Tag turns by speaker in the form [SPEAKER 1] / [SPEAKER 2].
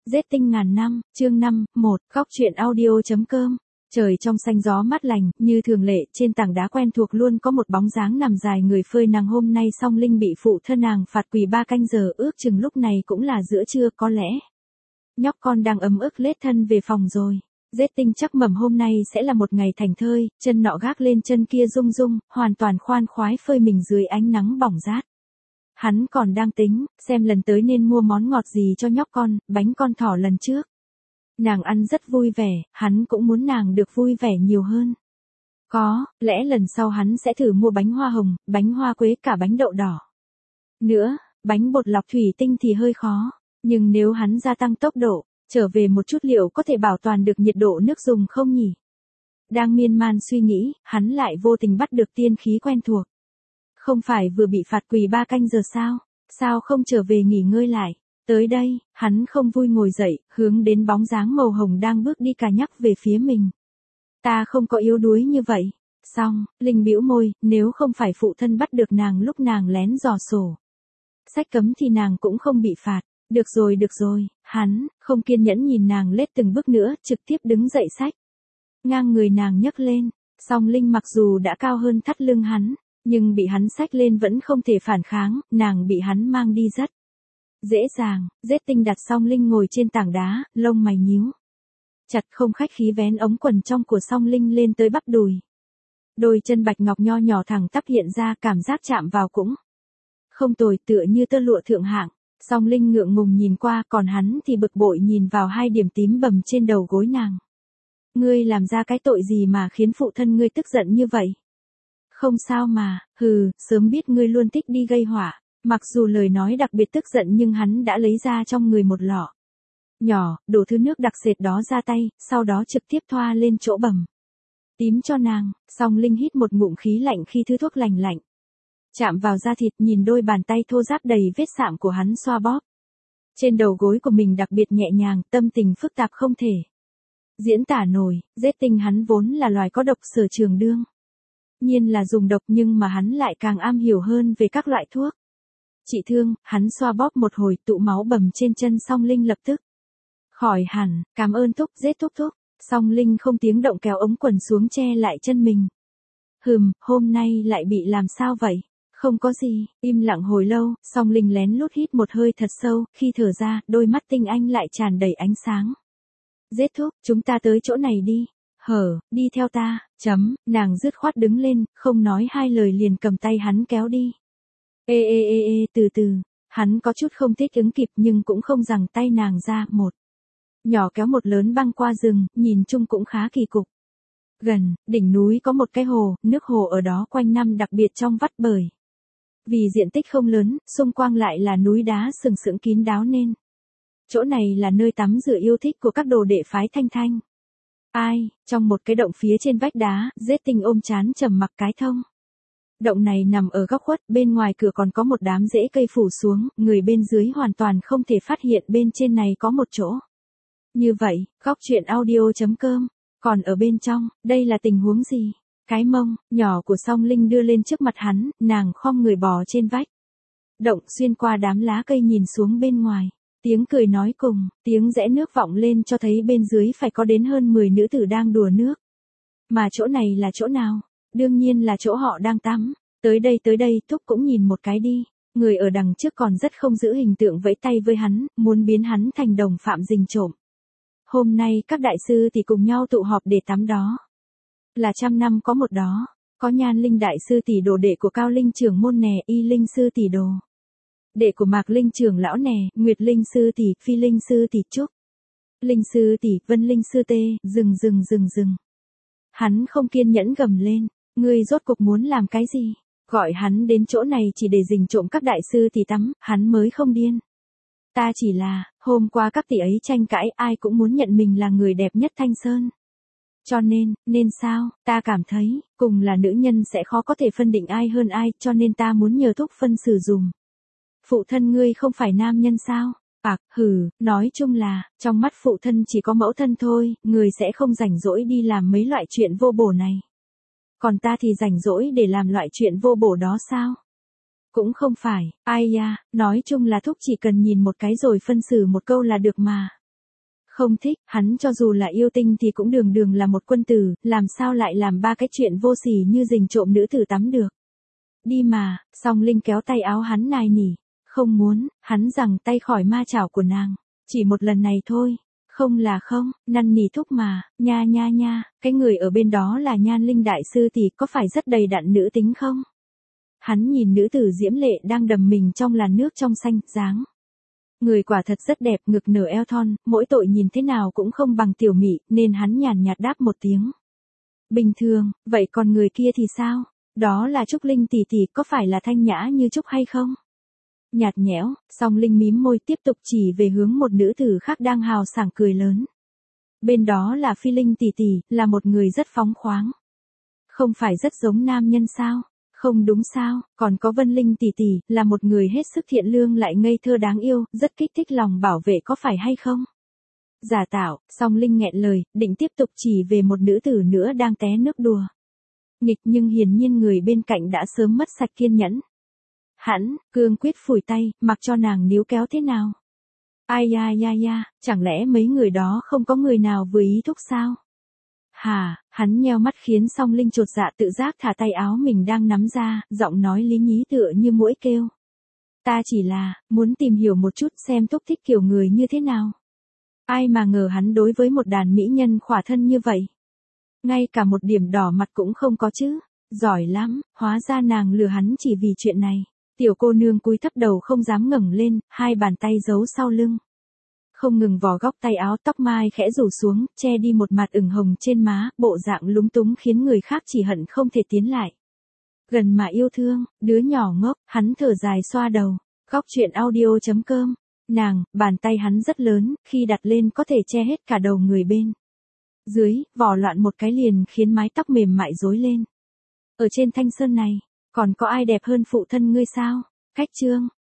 [SPEAKER 1] Giết tinh ngàn năm, chương 5, 1, góc truyện audio.com. Trời trong xanh gió mát lành, như thường lệ, trên tảng đá quen thuộc luôn có một bóng dáng nằm dài người phơi nắng. Hôm nay Song Linh bị phụ thân nàng phạt quỳ 3 canh giờ, ước chừng lúc này cũng là giữa trưa có lẽ. Nhóc con đang ấm ức lết thân về phòng rồi. Giết tinh chắc mẩm hôm nay sẽ là một ngày thành thơi, chân nọ gác lên chân kia rung rung, hoàn toàn khoan khoái phơi mình dưới ánh nắng bỏng rát. Hắn còn đang tính, xem lần tới nên mua món ngọt gì cho nhóc con, bánh con thỏ lần trước. Nàng ăn rất vui vẻ, hắn cũng muốn nàng được vui vẻ nhiều hơn. Có, lẽ lần sau hắn sẽ thử mua bánh hoa hồng, bánh hoa quế, cả bánh đậu đỏ. Nữa, bánh bột lọc thủy tinh thì hơi khó, nhưng nếu hắn gia tăng tốc độ, trở về một chút liệu có thể bảo toàn được nhiệt độ nước dùng không nhỉ? Đang miên man suy nghĩ, hắn lại vô tình bắt được tiên khí quen thuộc. Không phải vừa bị phạt quỳ 3 canh giờ sao? Sao không trở về nghỉ ngơi lại? Tới đây, hắn không vui ngồi dậy, hướng đến bóng dáng màu hồng đang bước đi cà nhắc về phía mình. Ta không có yếu đuối như vậy. Xong, Linh bĩu môi, nếu không phải phụ thân bắt được nàng lúc nàng lén dò sổ sách cấm thì nàng cũng không bị phạt. Được rồi, hắn không kiên nhẫn nhìn nàng lết từng bước nữa, trực tiếp đứng dậy xách ngang người nàng nhấc lên. Song Linh mặc dù đã cao hơn thắt lưng hắn, nhưng bị hắn xách lên vẫn không thể phản kháng, nàng bị hắn mang đi rất dễ dàng. Giết tinh đặt Song Linh ngồi trên tảng đá, lông mày nhíu chặt, không khách khí vén ống quần trong của Song Linh lên tới bắp đùi. Đôi chân bạch ngọc nho nhỏ thẳng tắp hiện ra, cảm giác chạm vào cũng không tồi, tựa như tơ lụa thượng hạng. Song Linh ngượng ngùng nhìn qua, còn hắn thì bực bội nhìn vào 2 điểm tím bầm trên đầu gối nàng. Ngươi làm ra cái tội gì mà khiến phụ thân ngươi tức giận như vậy? Không sao mà, sớm biết ngươi luôn thích đi gây họa. Mặc dù lời nói đặc biệt tức giận nhưng hắn đã lấy ra trong người một lọ nhỏ, đổ thứ nước đặc sệt đó ra tay, sau đó trực tiếp thoa lên chỗ bầm tím cho nàng. Song Linh hít một ngụm khí lạnh khi thứ thuốc lành lạnh chạm vào da thịt, nhìn đôi bàn tay thô ráp đầy vết sạm của hắn xoa bóp trên đầu gối của mình đặc biệt nhẹ nhàng, tâm tình phức tạp không thể diễn tả nổi. Giết tinh hắn vốn là loài có độc sở trường đương nhiên là dùng độc, nhưng mà hắn lại càng am hiểu hơn về các loại thuốc trị thương. Hắn xoa bóp một hồi, tụ máu bầm trên chân Song Linh lập tức khỏi hẳn. Cảm ơn thúc. Giết thúc. Song Linh không tiếng động kéo ống quần xuống che lại chân mình. Hôm nay lại bị làm sao vậy? Không có gì. Im lặng hồi lâu, Song Linh lén lút hít một hơi thật sâu, khi thở ra, đôi mắt tinh anh lại tràn đầy ánh sáng. Giết thúc, chúng ta tới chỗ này đi. Đi theo ta. Nàng dứt khoát đứng lên, không nói 2 lời liền cầm tay hắn kéo đi. Từ từ. Hắn có chút không thích ứng kịp nhưng cũng không giằng tay nàng ra, một nhỏ kéo một lớn băng qua rừng, nhìn chung cũng khá kỳ cục. Gần đỉnh núi có một cái hồ, nước hồ ở đó quanh năm đặc biệt trong vắt, bởi vì diện tích không lớn, xung quanh lại là núi đá sừng sững kín đáo nên chỗ này là nơi tắm rửa yêu thích của các đồ đệ phái Thanh Thanh. Trong một cái động phía trên vách đá, Giết tinh ôm trán trầm mặc. Cái thông động này nằm ở góc khuất, bên ngoài cửa còn có một đám rễ cây phủ xuống, người bên dưới hoàn toàn không thể phát hiện bên trên này có một chỗ như vậy. Góc truyện audio.com. Còn ở bên trong, đây là tình huống gì? Cái mông nhỏ của Song Linh đưa lên trước mặt hắn, nàng khom người bò trên vách động, xuyên qua đám lá cây nhìn xuống bên ngoài. Tiếng cười nói cùng tiếng rẽ nước vọng lên cho thấy bên dưới phải có đến hơn 10 nữ tử đang đùa nước. Mà chỗ này là chỗ nào? Đương nhiên là chỗ họ đang tắm. Tới đây, thúc cũng nhìn một cái đi. Người ở đằng trước còn rất không giữ hình tượng, vẫy tay với hắn, muốn biến hắn thành đồng phạm rình trộm. Hôm nay các đại sư thì cùng nhau tụ họp để tắm, đó là 100 năm có một đó. Có Nhan Linh đại sư tỷ đồ đệ của Cao Linh trưởng môn nè, Y Linh sư tỷ đồ đệ của Mạc Linh trưởng lão nè, Nguyệt Linh sư tỷ, Phi Linh sư tỷ, Trúc Linh sư tỷ, Vân Linh sư tê. Dừng. Hắn không kiên nhẫn gầm lên, ngươi rốt cuộc muốn làm cái gì? Gọi hắn đến chỗ này chỉ để rình trộm các đại sư tỷ tắm, hắn mới không điên. Ta chỉ là, hôm qua các tỷ ấy tranh cãi, ai cũng muốn nhận mình là người đẹp nhất Thanh Sơn. Cho nên sao, ta cảm thấy, cùng là nữ nhân sẽ khó có thể phân định ai hơn ai, cho nên ta muốn nhờ thúc phân xử dùm. Phụ thân ngươi không phải nam nhân sao? Nói chung là, trong mắt phụ thân chỉ có mẫu thân thôi, người sẽ không rảnh rỗi đi làm mấy loại chuyện vô bổ này. Còn ta thì rảnh rỗi để làm loại chuyện vô bổ đó sao? Cũng không phải, nói chung là thúc chỉ cần nhìn một cái rồi phân xử một câu là được mà. Không thích, hắn cho dù là yêu tinh thì cũng đường đường là một quân tử, làm sao lại làm ba cái chuyện vô sỉ như rình trộm nữ tử tắm được. Đi mà, Song Linh kéo tay áo hắn nài nỉ. Không muốn, hắn giằng tay khỏi ma chảo của nàng. Chỉ một lần này thôi. Không là không, năn nỉ thúc mà, nha nha nha, cái người ở bên đó là Nhan Linh đại sư thì có phải rất đầy đặn nữ tính không? Hắn nhìn nữ tử diễm lệ đang đầm mình trong làn nước trong xanh, dáng. Người quả thật rất đẹp, ngực nở eo thon, mỗi tội nhìn thế nào cũng không bằng tiểu mị, nên hắn nhàn nhạt đáp một tiếng. Bình thường, vậy còn người kia thì sao? Đó là Trúc Linh tỷ tỷ, có phải là thanh nhã như Trúc hay không? Nhạt nhẽo, Song Linh mím môi tiếp tục chỉ về hướng một nữ tử khác đang hào sảng cười lớn. Bên đó là Phi Linh tỷ tỷ, là một người rất phóng khoáng. Không phải rất giống nam nhân sao? Không đúng sao, còn có Vân Linh tỷ tỷ, là một người hết sức thiện lương lại ngây thơ đáng yêu, rất kích thích lòng bảo vệ có phải hay không? Giả tạo, Song Linh nghẹn lời, định tiếp tục chỉ về một nữ tử nữa đang té nước đùa. Nghịch nhưng hiển nhiên người bên cạnh đã sớm mất sạch kiên nhẫn. Hắn, cương quyết phủi tay, mặc cho nàng níu kéo thế nào. Ai ya ya ya, chẳng lẽ mấy người đó không có người nào vừa ý thúc sao? Hà, hắn nheo mắt khiến Song Linh chột dạ tự giác thả tay áo mình đang nắm ra, giọng nói lý nhí tựa như muỗi kêu. Ta chỉ là, muốn tìm hiểu một chút xem thúc thích kiểu người như thế nào. Ai mà ngờ hắn đối với một đàn mỹ nhân khỏa thân như vậy. Ngay cả một điểm đỏ mặt cũng không có chứ. Giỏi lắm, hóa ra nàng lừa hắn chỉ vì chuyện này. Tiểu cô nương cúi thấp đầu không dám ngẩng lên, hai bàn tay giấu sau lưng. Không ngừng vò góc tay áo, tóc mai khẽ rủ xuống, che đi một mặt ửng hồng trên má, bộ dạng lúng túng khiến người khác chỉ hận không thể tiến lại. Gần mà yêu thương, đứa nhỏ ngốc, hắn thở dài xoa đầu. Góc chuyện audio.com. Nàng, bàn tay hắn rất lớn, khi đặt lên có thể che hết cả đầu người bên. Dưới, vò loạn một cái liền khiến mái tóc mềm mại rối lên. Ở trên thanh sơn này, còn có ai đẹp hơn phụ thân ngươi sao? Cách chương.